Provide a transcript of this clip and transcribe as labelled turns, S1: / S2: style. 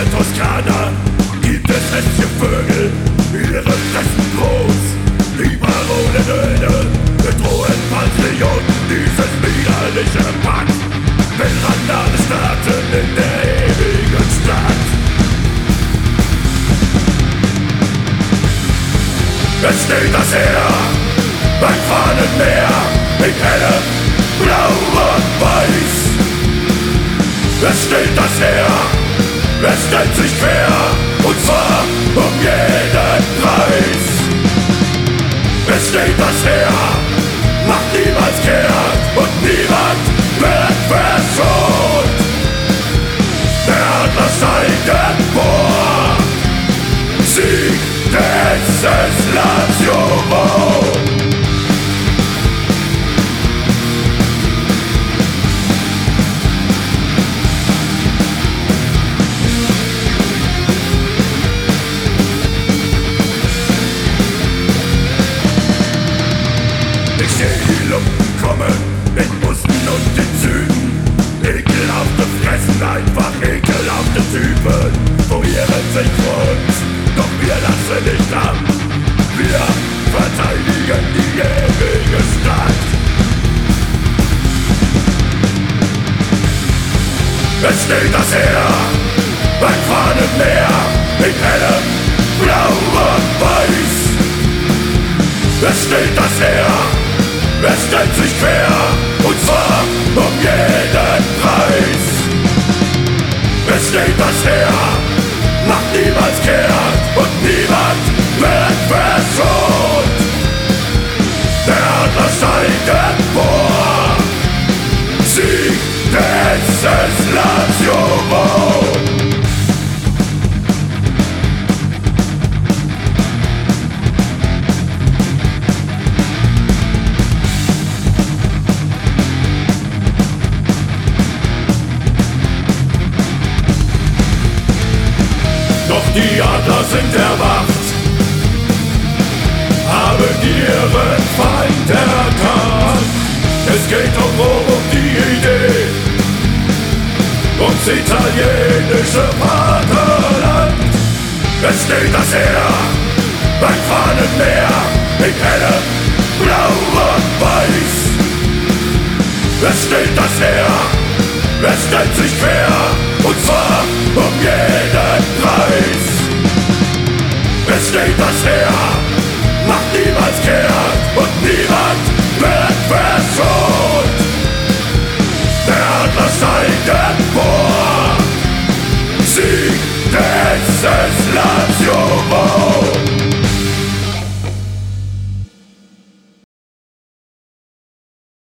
S1: der Toskana gibt es hässliche Vögel, ihre Fressen groß. Die Baronenöde bedrohen Patrioten dieses widerliche Pack. Will Randale Staaten in der ewigen Stadt. Es steht das Heer beim Fahnenmeer in hellem Blau und Weiß. Es steht das Heer, es stellt sich quer, und zwar um jeden Preis. Es steht das Heer, macht niemals kehrt und niemand wird verschont. Der Adler steigt empor, Sieg des Lazio. Ich seh die Lumpen kommen, in Bussen und in Zügen. Ekelhafte Fressen, einfach ekelhafte Typen. Probieren sich vor uns, doch wir lassen nicht ab. Wir verteidigen die ewige Stadt. Es steht das Heer beim Fahnenmeer in hellem Blau und Weiß. Es steht das Heer, es stellt sich quer, und zwar um jeden Preis. Es steht das Heer, macht niemals kehrt und niemand wird verschont. Der Adler steigt empor, Sieg des Lazio. Doch die Adler sind erwacht, haben ihren Feind erkannt. Es geht um Rom, um die Idee, ums italienische Vaterland. Es steht das Heer beim Fahnenmeer in hellem Blau und Weiß. Es steht das Heer, es stellt sich quer, und zwar um jeden Preis. Es steht das Heer, macht niemals kehrt